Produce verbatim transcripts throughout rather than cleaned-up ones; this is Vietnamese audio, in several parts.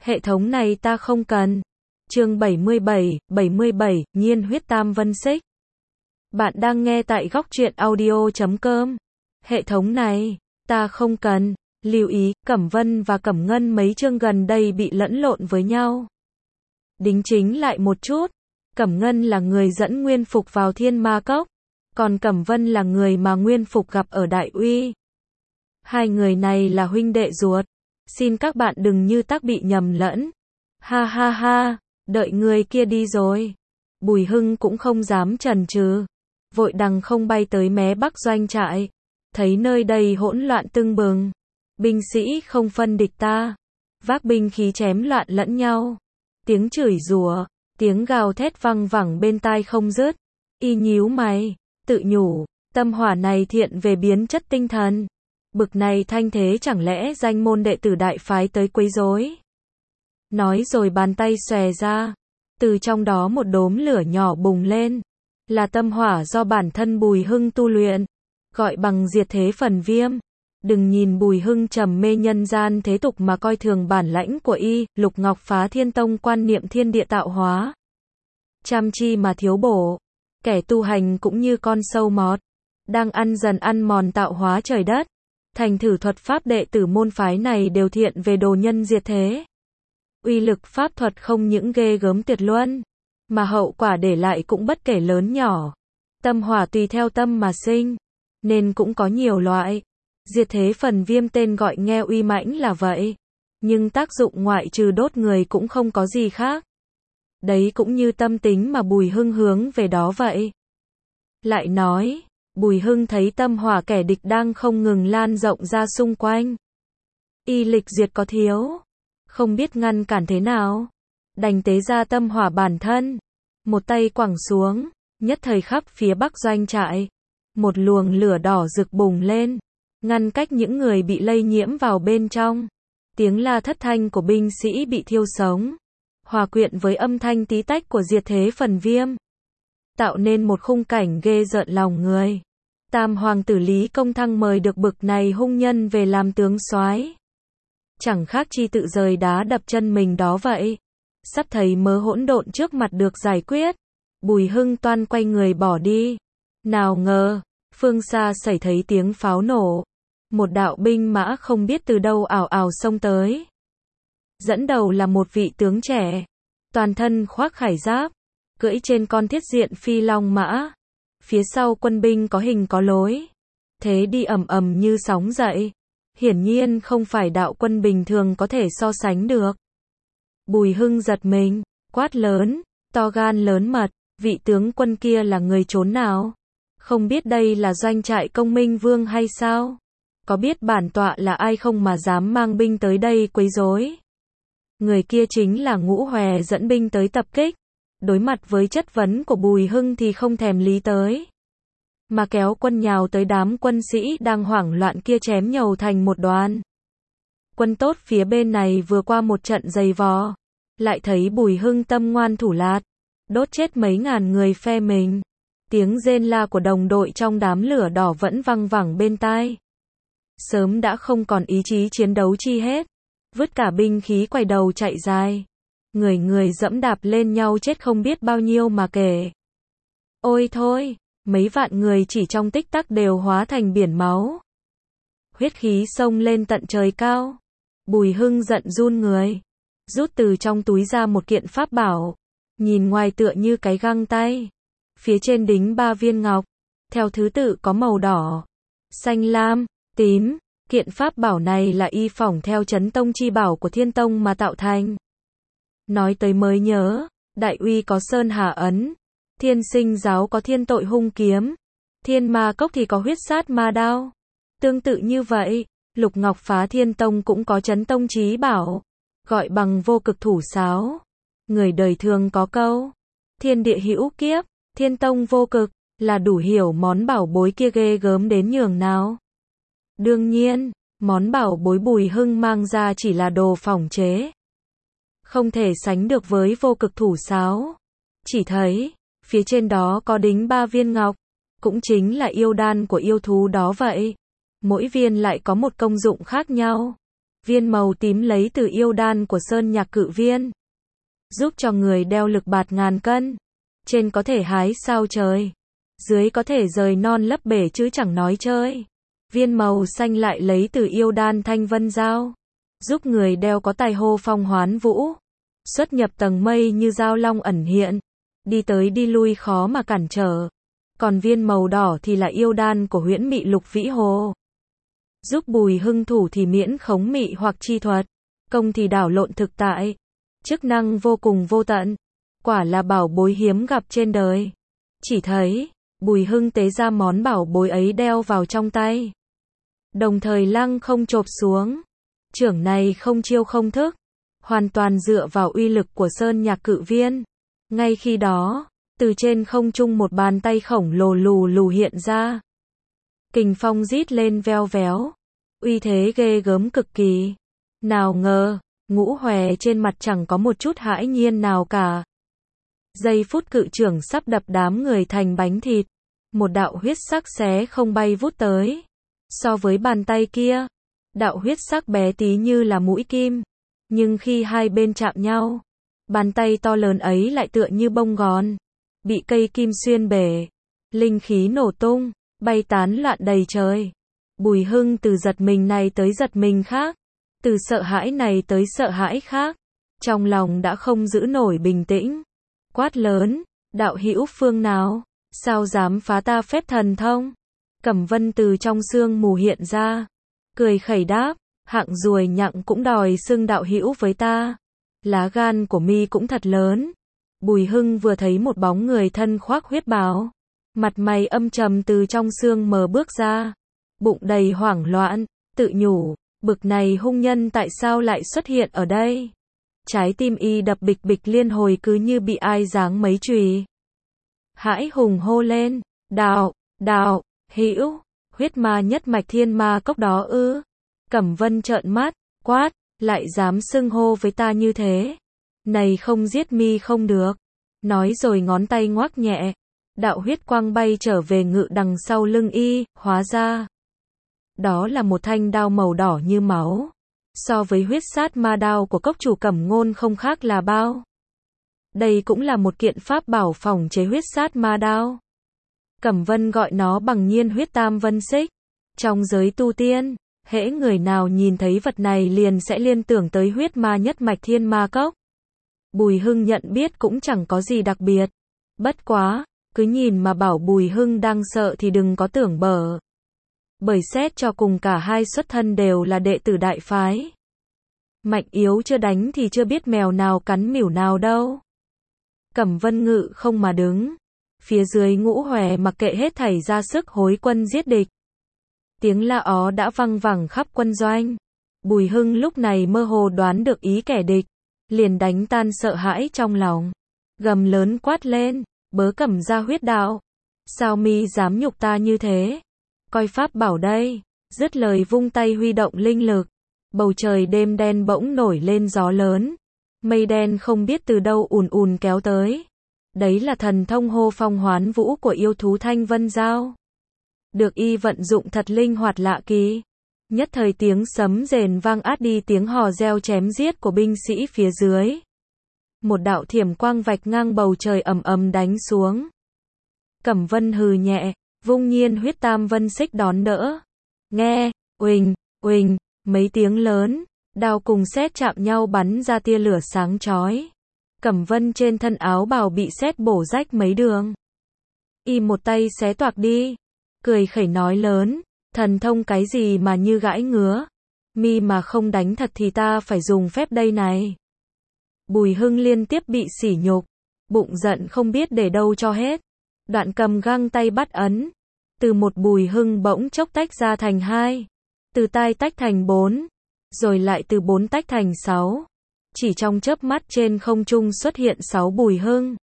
Hệ thống này ta không cần. Chương bảy mươi bảy, bảy mươi bảy, Nhiên huyết tam vân xích. Bạn đang nghe tại góc truyện audio chấm com. Hệ thống này, ta không cần. Lưu ý, Cẩm Vân và Cẩm Ngân mấy chương gần đây bị lẫn lộn với nhau. Đính chính lại một chút. Cẩm Ngân là người dẫn Nguyên Phục vào Thiên Ma Cốc. Còn Cẩm Vân là người mà Nguyên Phục gặp ở Đại Uy. Hai người này là huynh đệ ruột. Xin các bạn đừng như tác bị nhầm lẫn. Ha ha ha, đợi người kia đi rồi. Bùi Hưng cũng không dám chần chừ. Vội đằng không bay tới mé bắc doanh trại. Thấy nơi đây hỗn loạn tưng bừng. Binh sĩ không phân địch ta. Vác binh khí chém loạn lẫn nhau. Tiếng chửi rủa, tiếng gào thét văng vẳng bên tai không dứt. Y nhíu mày, tự nhủ, tâm hỏa này thiện về biến chất tinh thần. Bực này thanh thế chẳng lẽ danh môn đệ tử đại phái tới quấy rối. Nói rồi bàn tay xòe ra. Từ trong đó một đốm lửa nhỏ bùng lên. Là tâm hỏa do bản thân Bùi Hưng tu luyện. Gọi bằng diệt thế phần viêm. Đừng nhìn Bùi Hưng trầm mê nhân gian thế tục mà coi thường bản lãnh của y. Lục Ngọc Phá Thiên Tông quan niệm thiên địa tạo hóa. Chăm chi mà thiếu bổ. Kẻ tu hành cũng như con sâu mọt. Đang ăn dần ăn mòn tạo hóa trời đất. Thành thử thuật pháp đệ tử môn phái này đều thiện về đồ nhân diệt thế. Uy lực pháp thuật không những ghê gớm tuyệt luân, mà hậu quả để lại cũng bất kể lớn nhỏ. Tâm hỏa tùy theo tâm mà sinh, nên cũng có nhiều loại. Diệt thế phần viêm tên gọi nghe uy mãnh là vậy, nhưng tác dụng ngoại trừ đốt người cũng không có gì khác. Đấy cũng như tâm tính mà Bùi Hưng hướng về đó vậy. Lại nói, Bùi Hưng thấy tâm hỏa kẻ địch đang không ngừng lan rộng ra xung quanh. Y lịch duyệt có thiếu, không biết ngăn cản thế nào. Đành tế ra tâm hỏa bản thân. Một tay quẳng xuống, nhất thời khắp phía bắc doanh trại. Một luồng lửa đỏ rực bùng lên, ngăn cách những người bị lây nhiễm vào bên trong. Tiếng la thất thanh của binh sĩ bị thiêu sống, hòa quyện với âm thanh tí tách của diệt thế phần viêm. Tạo nên một khung cảnh ghê rợn lòng người. Tam hoàng tử Lý Công Thăng mời được bực này hung nhân về làm tướng soái. Chẳng khác chi tự rời đá đập chân mình đó vậy. Sắp thấy mớ hỗn độn trước mặt được giải quyết. Bùi Hưng toan quay người bỏ đi. Nào ngờ, phương xa xảy thấy tiếng pháo nổ. Một đạo binh mã không biết từ đâu ảo ảo xông tới. Dẫn đầu là một vị tướng trẻ. Toàn thân khoác khải giáp. Cưỡi trên con thiết diện phi long mã. Phía sau quân binh có hình có lối. Thế đi ầm ầm như sóng dậy. Hiển nhiên không phải đạo quân bình thường có thể so sánh được. Bùi Hưng giật mình, quát lớn, to gan lớn mật, vị tướng quân kia là người trốn nào? Không biết đây là doanh trại Công Minh Vương hay sao? Có biết bản tọa là ai không mà dám mang binh tới đây quấy rối? Người kia chính là Ngũ Hòe dẫn binh tới tập kích. Đối mặt với chất vấn của Bùi Hưng thì không thèm lý tới, mà kéo quân nhào tới đám quân sĩ đang hoảng loạn kia chém nhầu thành một đoàn. Quân tốt phía bên này vừa qua một trận dày vò, lại thấy Bùi Hưng tâm ngoan thủ lạt, đốt chết mấy ngàn người phe mình. Tiếng rên la của đồng đội trong đám lửa đỏ vẫn văng vẳng bên tai. Sớm đã không còn ý chí chiến đấu chi hết, vứt cả binh khí quay đầu chạy dài. Người người dẫm đạp lên nhau chết không biết bao nhiêu mà kể. Ôi thôi, mấy vạn người chỉ trong tích tắc đều hóa thành biển máu. Huyết khí xông lên tận trời cao. Bùi Hưng giận run người. Rút từ trong túi ra một kiện pháp bảo. Nhìn ngoài tựa như cái găng tay. Phía trên đính ba viên ngọc. Theo thứ tự có màu đỏ, xanh lam, tím. Kiện pháp bảo này là y phỏng theo Chấn Tông chi bảo của Thiên Tông mà tạo thành. Nói tới mới nhớ, Đại Uy có Sơn Hà Ấn, Thiên Sinh Giáo có Thiên Tội Hung Kiếm, Thiên Ma Cốc thì có Huyết Sát Ma Đao. Tương tự như vậy, Lục Ngọc Phá Thiên Tông cũng có Chấn Tông chí bảo, gọi bằng Vô Cực Thủ Sáo. Người đời thường có câu, thiên địa hữu kiếp, thiên tông vô cực, là đủ hiểu món bảo bối kia ghê gớm đến nhường nào. Đương nhiên, món bảo bối Bùi Hưng mang ra chỉ là đồ phỏng chế, không thể sánh được với Vô Cực Thủ Sáo. Chỉ thấy, phía trên đó có đính ba viên ngọc, cũng chính là yêu đan của yêu thú đó vậy. Mỗi viên lại có một công dụng khác nhau. viên màu tím lấy từ yêu đan của Sơn Nhạc Cự Viên, giúp cho người đeo lực bạt ngàn cân, trên có thể hái sao trời, dưới có thể rời non lấp bể chứ chẳng nói chơi. Viên màu xanh lại lấy từ yêu đan Thanh Vân Dao, giúp người đeo có tài hô phong hoán vũ, xuất nhập tầng mây như dao long ẩn hiện, đi tới đi lui khó mà cản trở. Còn viên màu đỏ thì là yêu đan của Huyễn Mị Lục Vĩ Hồ, giúp Bùi Hưng thủ thì miễn khống mị hoặc chi thuật, công thì đảo lộn thực tại, chức năng vô cùng vô tận, quả là bảo bối hiếm gặp trên đời. Chỉ thấy, Bùi Hưng tế ra món bảo bối ấy đeo vào trong tay, đồng thời lăng không chộp xuống, chưởng này không chiêu không thức, hoàn toàn dựa vào uy lực của Sơn Nhạc Cự Viên. Ngay khi đó, từ trên không trung một bàn tay khổng lồ lù lù hiện ra. Kình phong rít lên veo véo, uy thế ghê gớm cực kỳ. Nào ngờ, Ngũ Hòe trên mặt chẳng có một chút hãi nhiên nào cả. Giây phút cự chưởng sắp đập đám người thành bánh thịt, một đạo huyết sắc xé không bay vút tới. So với bàn tay kia, đạo huyết sắc bé tí như là mũi kim, nhưng khi hai bên chạm nhau, bàn tay to lớn ấy lại tựa như bông gòn, bị cây kim xuyên bể, linh khí nổ tung, bay tán loạn đầy trời. Bùi Hưng từ giật mình này tới giật mình khác, từ sợ hãi này tới sợ hãi khác, trong lòng đã không giữ nổi bình tĩnh, quát lớn, đạo hữu phương nào, sao dám phá ta phép thần thông? Cẩm Vân từ trong sương mù hiện ra, cười khẩy đáp, hạng ruồi nhặng cũng đòi xưng đạo hữu với ta, lá gan của mi cũng thật lớn. Bùi Hưng vừa thấy một bóng người thân khoác huyết bào, mặt mày âm trầm từ trong sương mờ bước ra, bụng đầy hoảng loạn, tự nhủ, bực này hung nhân tại sao lại xuất hiện ở đây? Trái tim y đập bịch bịch liên hồi cứ như bị ai giáng mấy chùy. Hãi hùng hô lên, đạo, đạo, hữu, huyết ma nhất mạch thiên ma cốc đó ư? Cẩm Vân trợn mắt, quát, lại dám xưng hô với ta như thế? Này không giết mi không được. Nói rồi ngón tay ngoắc nhẹ, đạo huyết quang bay trở về ngự đằng sau lưng y, hóa ra đó là một thanh đao màu đỏ như máu. So với huyết sát ma đao của cốc chủ Cẩm Ngôn không khác là bao. Đây cũng là một kiện pháp bảo phòng chế huyết sát ma đao. Cẩm Vân gọi nó bằng nhiên huyết tam vân xích. Trong giới tu tiên, hễ người nào nhìn thấy vật này liền sẽ liên tưởng tới huyết ma nhất mạch thiên ma cốc. Bùi Hưng nhận biết cũng chẳng có gì đặc biệt. Bất quá, cứ nhìn mà bảo Bùi Hưng đang sợ thì đừng có tưởng bở. Bởi xét cho cùng cả hai xuất thân đều là đệ tử đại phái. Mạnh yếu chưa đánh thì chưa biết mèo nào cắn mỉu nào đâu. Cẩm Vân ngự không mà đứng. Phía dưới Ngũ Hòe mặc kệ hết thảy ra sức hối quân giết địch. Tiếng la ó đã văng vẳng khắp quân doanh. Bùi Hưng lúc này mơ hồ đoán được ý kẻ địch, liền đánh tan sợ hãi trong lòng, gầm lớn quát lên, bớ Cẩm ra huyết đạo, sao mi dám nhục ta như thế? Coi pháp bảo đây. Dứt lời vung tay huy động linh lực, bầu trời đêm đen bỗng nổi lên gió lớn, mây đen không biết từ đâu ùn ùn kéo tới. Đấy là thần thông hô phong hoán vũ của yêu thú Thanh Vân Dao. Được y vận dụng thật linh hoạt lạ kỳ. Nhất thời tiếng sấm rền vang át đi tiếng hò reo chém giết của binh sĩ phía dưới. Một đạo thiểm quang vạch ngang bầu trời ầm ầm đánh xuống. Cẩm Vân hừ nhẹ, vung nhiên huyết tam vân xích đón đỡ. Nghe, uỳnh, uỳnh, mấy tiếng lớn, đao cùng sét chạm nhau bắn ra tia lửa sáng chói. Cẩm Vân trên thân áo bào bị sét bổ rách mấy đường. Y một tay xé toạc đi, cười khẩy nói lớn, thần thông cái gì mà như gãi ngứa, mi mà không đánh thật thì ta phải dùng phép đây này. Bùi Hưng liên tiếp bị sỉ nhục, bụng giận không biết để đâu cho hết. Đoạn cầm găng tay bắt ấn, từ một Bùi Hưng bỗng chốc tách ra thành hai, từ tai tách thành bốn, rồi lại từ bốn tách thành sáu. Chỉ trong chớp mắt trên không trung xuất hiện sáu Bùi Hưng.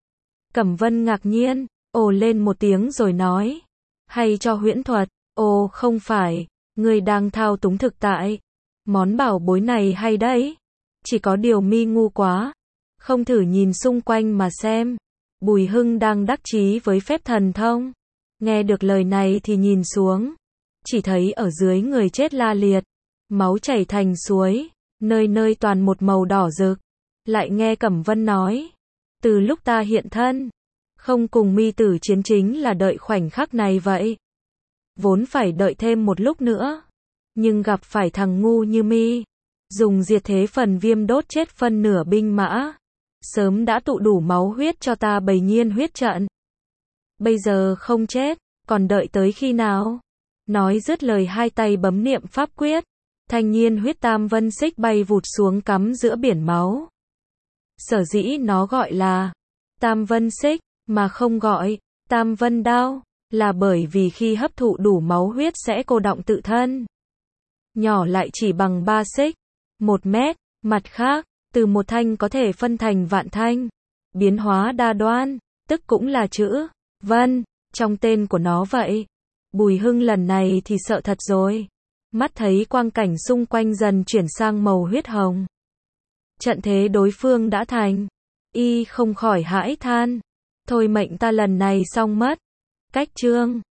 Cẩm Vân ngạc nhiên, ồ lên một tiếng rồi nói, hay cho huyễn thuật? Ồ không phải, người đang thao túng thực tại. Món bảo bối này hay đấy. Chỉ có điều mi ngu quá, không thử nhìn xung quanh mà xem. Bùi Hưng đang đắc chí với phép thần thông. Nghe được lời này thì nhìn xuống, chỉ thấy ở dưới người chết la liệt, máu chảy thành suối, nơi nơi toàn một màu đỏ rực. Lại nghe Cẩm Vân nói, từ lúc ta hiện thân, không cùng mi tử chiến chính là đợi khoảnh khắc này vậy. Vốn phải đợi thêm một lúc nữa, nhưng gặp phải thằng ngu như mi, dùng diệt thế phần viêm đốt chết phân nửa binh mã, sớm đã tụ đủ máu huyết cho ta bày nhiên huyết trận. Bây giờ không chết, còn đợi tới khi nào? Nói dứt lời hai tay bấm niệm pháp quyết, thanh nhiên huyết tam vân xích bay vụt xuống cắm giữa biển máu. Sở dĩ nó gọi là tam vân xích, mà không gọi tam vân đao, là bởi vì khi hấp thụ đủ máu huyết sẽ cô đọng tự thân. Nhỏ lại chỉ bằng ba xích, một mét, mặt khác, từ một thanh có thể phân thành vạn thanh, biến hóa đa đoan, tức cũng là chữ vân, trong tên của nó vậy. Bùi Hưng lần này thì sợ thật rồi, mắt thấy quang cảnh xung quanh dần chuyển sang màu huyết hồng. Trận thế đối phương đã thành, y không khỏi hãi than, thôi mệnh ta lần này xong mất. Cách chương